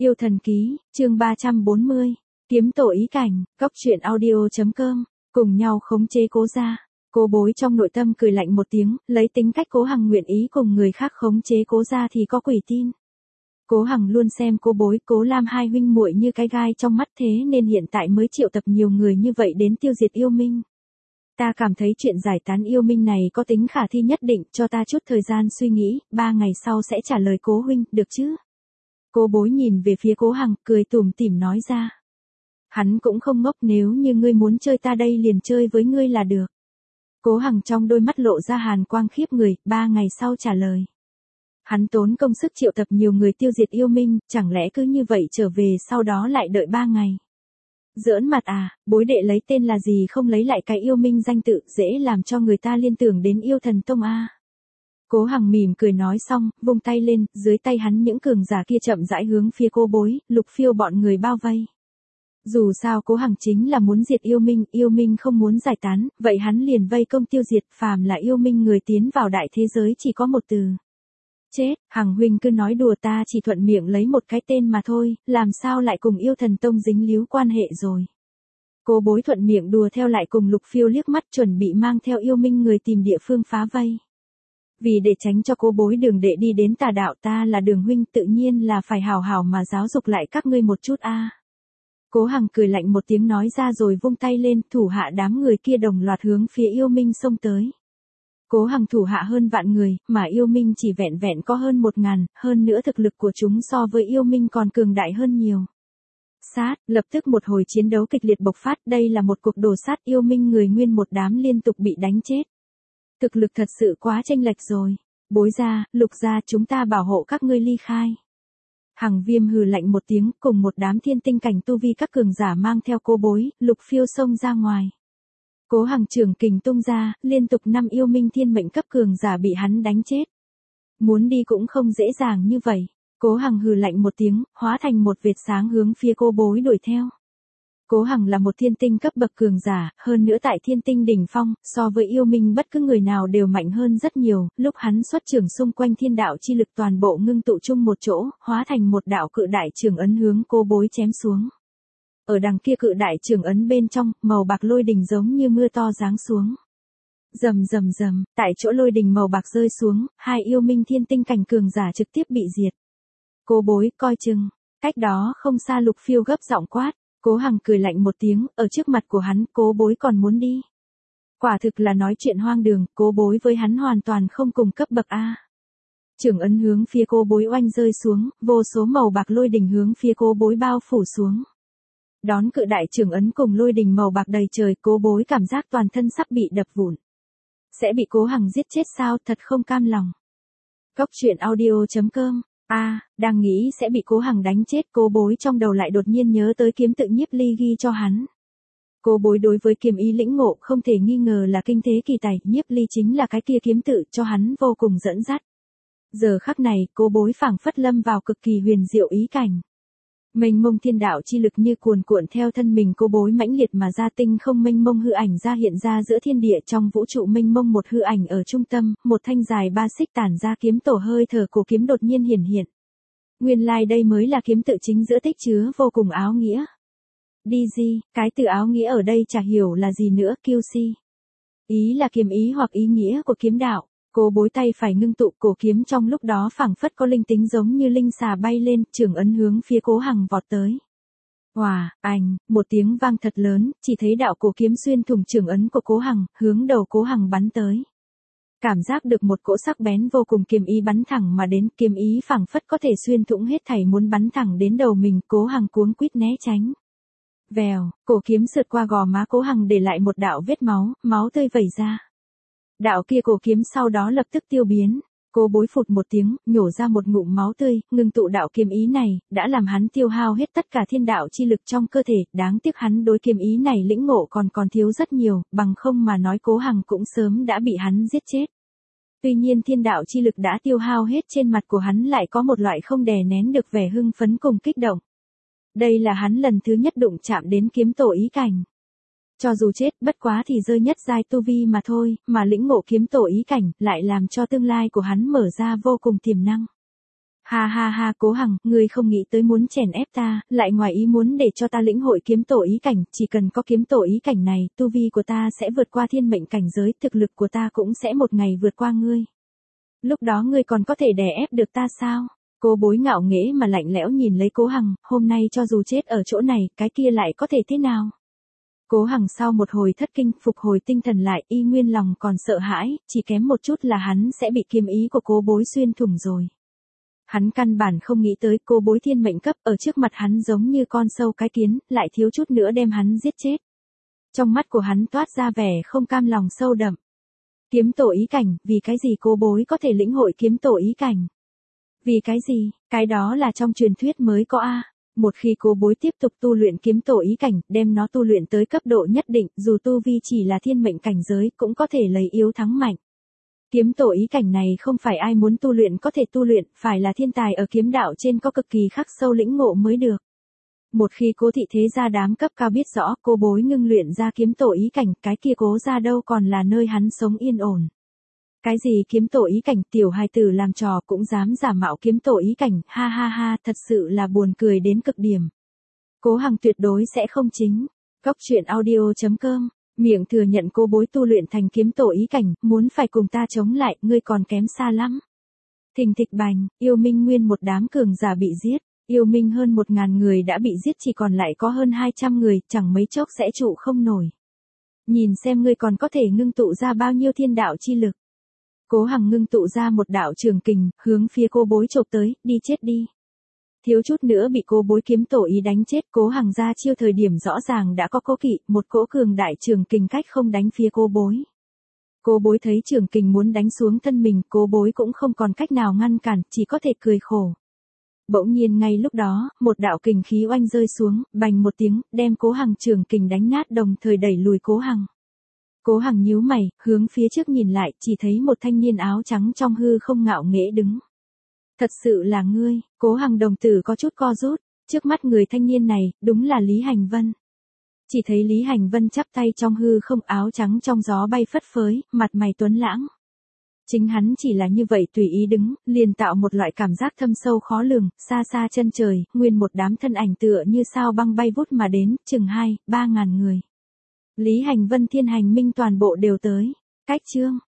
Yêu thần ký, chương 340, kiếm tổ ý cảnh, góc truyện audio.com, cùng nhau khống chế Cố gia. Cố Bối trong nội tâm cười lạnh một tiếng, lấy tính cách Cố Hằng nguyện ý cùng người khác khống chế Cố gia thì có quỷ tin. Cố Hằng luôn xem Cố Bối, Cố Lam hai huynh muội như cái gai trong mắt, thế nên hiện tại mới triệu tập nhiều người như vậy đến tiêu diệt yêu minh. Ta cảm thấy chuyện giải tán yêu minh này có tính khả thi nhất định, cho ta chút thời gian suy nghĩ, 3 ngày sau sẽ trả lời Cố huynh, được chứ? Cố Bối nhìn về phía Cố Hằng, cười tủm tỉm nói ra. Hắn cũng không ngốc, nếu như ngươi muốn chơi ta đây liền chơi với ngươi là được. Cố Hằng trong đôi mắt lộ ra hàn quang khiếp người, 3 ngày sau trả lời. Hắn tốn công sức triệu tập nhiều người tiêu diệt yêu minh, chẳng lẽ cứ như vậy trở về sau đó lại đợi 3 ngày. Giỡn mặt à, Bối đệ lấy tên là gì không lấy lại cái yêu minh danh tự, dễ làm cho người ta liên tưởng đến yêu thần tông a. Cố Hằng mỉm cười nói xong, vung tay lên, dưới tay hắn những cường giả kia chậm rãi hướng phía Cố Bối, Lục Phiêu bọn người bao vây. Dù sao Cố Hằng chính là muốn diệt yêu minh không muốn giải tán, vậy hắn liền vây công tiêu diệt, phàm là yêu minh người tiến vào đại thế giới chỉ có một từ. Chết, Hằng huynh cứ nói đùa, ta chỉ thuận miệng lấy một cái tên mà thôi, làm sao lại cùng yêu thần tông dính líu quan hệ rồi. Cố Bối thuận miệng đùa theo lại cùng Lục Phiêu liếc mắt, chuẩn bị mang theo yêu minh người tìm địa phương phá vây. Vì để tránh cho Cố Bối đường đệ đi đến tà đạo, ta là Đường huynh tự nhiên là phải hào hào mà giáo dục lại các ngươi một chút a. Cố Hằng cười lạnh một tiếng nói ra rồi vung tay lên, thủ hạ đám người kia đồng loạt hướng phía yêu minh xông tới. Cố Hằng thủ hạ hơn vạn người, mà yêu minh chỉ vẹn vẹn có hơn 1000, hơn nữa thực lực của chúng so với yêu minh còn cường đại hơn nhiều. Lập tức một hồi chiến đấu kịch liệt bộc phát, đây là một cuộc đồ sát, yêu minh người nguyên một đám liên tục bị đánh chết. Thực lực thật sự quá chênh lệch rồi. Bối gia, Lục gia, chúng ta bảo hộ các ngươi ly khai. Hằng Viêm hừ lạnh một tiếng, cùng một đám thiên tinh cảnh tu vi các cường giả mang theo Cố Bối, Lục Phiêu xông ra ngoài. Cố Hằng trường kình tung ra, liên tục 5 yêu minh thiên mệnh cấp cường giả bị hắn đánh chết. Muốn đi cũng không dễ dàng như vậy. Cố Hằng hừ lạnh một tiếng, hóa thành một vệt sáng hướng phía Cố Bối đuổi theo. Cố Hằng là một thiên tinh cấp bậc cường giả, hơn nữa tại thiên tinh đỉnh phong, so với yêu minh bất cứ người nào đều mạnh hơn rất nhiều, lúc hắn xuất trường xung quanh thiên đạo chi lực toàn bộ ngưng tụ chung một chỗ, hóa thành một đạo cự đại trường ấn hướng Cố Bối chém xuống. Ở đằng kia cự đại trường ấn bên trong, màu bạc lôi đình giống như mưa to giáng xuống. Rầm rầm rầm, tại chỗ lôi đình màu bạc rơi xuống, 2 yêu minh thiên tinh cảnh cường giả trực tiếp bị diệt. Cố Bối, coi chừng. Cách đó không xa Lục Phiêu gấp giọng quát. Cố Hằng cười lạnh một tiếng, ở trước mặt của hắn, Cố Bối còn muốn đi. Quả thực là nói chuyện hoang đường, Cố Bối với hắn hoàn toàn không cùng cấp bậc a. Trường ấn hướng phía Cố Bối oanh rơi xuống, vô số màu bạc lôi đình hướng phía Cố Bối bao phủ xuống. Đón cự đại trường ấn cùng lôi đình màu bạc đầy trời, Cố Bối cảm giác toàn thân sắp bị đập vụn. Sẽ bị Cố Hằng giết chết sao, thật không cam lòng. Góc truyện audio.com. Đang nghĩ sẽ bị Cố Hằng đánh chết, Cố Bối trong đầu lại đột nhiên nhớ tới kiếm tự Nhiếp Ly ghi cho hắn. Cố Bối đối với kiếm ý lĩnh ngộ không thể nghi ngờ là kinh thế kỳ tài, Nhiếp Ly chính là cái kia kiếm tự cho hắn vô cùng dẫn dắt. Giờ khắc này, Cố Bối phảng phất lâm vào cực kỳ huyền diệu ý cảnh. Mênh mông thiên đạo chi lực như cuồn cuộn theo thân mình Cố Bối mãnh liệt mà ra, tinh không mênh mông hư ảnh ra hiện ra giữa thiên địa, trong vũ trụ mênh mông một hư ảnh ở trung tâm, một thanh dài 3 xích tản ra kiếm tổ, hơi thở của kiếm đột nhiên hiển hiện. Nguyên lai đây mới là kiếm tự chính giữa tích chứa vô cùng áo nghĩa. DG, cái từ áo nghĩa ở đây chả hiểu là gì nữa, QC. Ý là kiếm ý hoặc ý nghĩa của kiếm đạo. Cố Bối tay phải ngưng tụ, cổ kiếm trong lúc đó phảng phất có linh tính giống như linh xà bay lên, trường ấn hướng phía Cố Hằng vọt tới. Một tiếng vang thật lớn, chỉ thấy đạo cổ kiếm xuyên thủng trường ấn của Cố Hằng, hướng đầu Cố Hằng bắn tới. Cảm giác được một cỗ sắc bén vô cùng kiếm ý bắn thẳng mà đến, kiếm ý phảng phất có thể xuyên thủng hết thảy muốn bắn thẳng đến đầu mình, Cố Hằng cuống quýt né tránh. Vèo, cổ kiếm sượt qua gò má Cố Hằng để lại một đạo vết máu, máu tươi vẩy ra. Đạo kia cổ kiếm sau đó lập tức tiêu biến. Cố Bối phụt một tiếng, nhổ ra một ngụm máu tươi, ngưng tụ đạo kiếm ý này, đã làm hắn tiêu hao hết tất cả thiên đạo chi lực trong cơ thể, đáng tiếc hắn đối kiếm ý này lĩnh ngộ còn thiếu rất nhiều, bằng không mà nói Cố Hằng cũng sớm đã bị hắn giết chết. Tuy nhiên thiên đạo chi lực đã tiêu hao hết, trên mặt của hắn lại có một loại không đè nén được vẻ hưng phấn cùng kích động. Đây là hắn lần thứ nhất đụng chạm đến kiếm tổ ý cảnh. Cho dù chết, bất quá thì rơi nhất giai tu vi mà thôi, mà lĩnh ngộ kiếm tổ ý cảnh, lại làm cho tương lai của hắn mở ra vô cùng tiềm năng. Ha ha ha, Cố Hằng, ngươi không nghĩ tới muốn chèn ép ta, lại ngoài ý muốn để cho ta lĩnh hội kiếm tổ ý cảnh, chỉ cần có kiếm tổ ý cảnh này, tu vi của ta sẽ vượt qua thiên mệnh cảnh giới, thực lực của ta cũng sẽ một ngày vượt qua ngươi. Lúc đó ngươi còn có thể đè ép được ta sao? Cô Bối ngạo nghễ mà lạnh lẽo nhìn lấy Cố Hằng, hôm nay cho dù chết ở chỗ này, cái kia lại có thể thế nào? Cố Hằng sau một hồi thất kinh, phục hồi tinh thần lại, y nguyên lòng còn sợ hãi, chỉ kém một chút là hắn sẽ bị kiếm ý của Cố Bối xuyên thủng rồi. Hắn căn bản không nghĩ tới Cố Bối thiên mệnh cấp ở trước mặt hắn giống như con sâu cái kiến, lại thiếu chút nữa đem hắn giết chết. Trong mắt của hắn toát ra vẻ không cam lòng sâu đậm. Kiếm tổ ý cảnh, vì cái gì Cố Bối có thể lĩnh hội kiếm tổ ý cảnh? Vì cái gì, cái đó là trong truyền thuyết mới có a. Một khi Cố Bối tiếp tục tu luyện kiếm tổ ý cảnh, đem nó tu luyện tới cấp độ nhất định, dù tu vi chỉ là thiên mệnh cảnh giới, cũng có thể lấy yếu thắng mạnh. Kiếm tổ ý cảnh này không phải ai muốn tu luyện có thể tu luyện, phải là thiên tài ở kiếm đạo trên có cực kỳ khắc sâu lĩnh ngộ mới được. Một khi Cố thị thế gia đám cấp cao biết rõ Cố Bối ngưng luyện ra kiếm tổ ý cảnh, cái kia Cố gia đâu còn là nơi hắn sống yên ổn. Cái gì kiếm tổ ý cảnh, tiểu hài tử làm trò cũng dám giả mạo kiếm tổ ý cảnh, ha ha ha, thật sự là buồn cười đến cực điểm. Cố Hằng tuyệt đối sẽ không chính. Góc truyện audio.com, miệng thừa nhận Cố Bối tu luyện thành kiếm tổ ý cảnh, muốn phải cùng ta chống lại, ngươi còn kém xa lắm. Thình thịch bành, yêu minh nguyên một đám cường giả bị giết, yêu minh hơn 1000 người đã bị giết, chỉ còn lại có hơn 200 người, chẳng mấy chốc sẽ trụ không nổi. Nhìn xem ngươi còn có thể ngưng tụ ra bao nhiêu thiên đạo chi lực. Cố Hằng ngưng tụ ra một đạo trường kình, hướng phía Cố Bối chộp tới, đi chết đi. Thiếu chút nữa bị Cố Bối kiếm tổ ý đánh chết, Cố Hằng ra chiêu thời điểm rõ ràng đã có cố kỵ, một cỗ cường đại trường kình cách không đánh phía Cố Bối. Cố Bối thấy trường kình muốn đánh xuống thân mình, Cố Bối cũng không còn cách nào ngăn cản, chỉ có thể cười khổ. Bỗng nhiên ngay lúc đó, một đạo kình khí oanh rơi xuống, bành một tiếng, đem Cố Hằng trường kình đánh nát, đồng thời đẩy lùi Cố Hằng. Cố Hằng nhíu mày, hướng phía trước nhìn lại, chỉ thấy một thanh niên áo trắng trong hư không ngạo nghễ đứng. Thật sự là ngươi, Cố Hằng đồng tử có chút co rút, trước mắt người thanh niên này, đúng là Lý Hành Vân. Chỉ thấy Lý Hành Vân chắp tay trong hư không, áo trắng trong gió bay phất phới, mặt mày tuấn lãng. Chính hắn chỉ là như vậy tùy ý đứng, liền tạo một loại cảm giác thâm sâu khó lường, xa xa chân trời, nguyên một đám thân ảnh tựa như sao băng bay vút mà đến, chừng 2-3 ngàn người. Lý Hành Vân thiên hành minh toàn bộ đều tới. Cách chương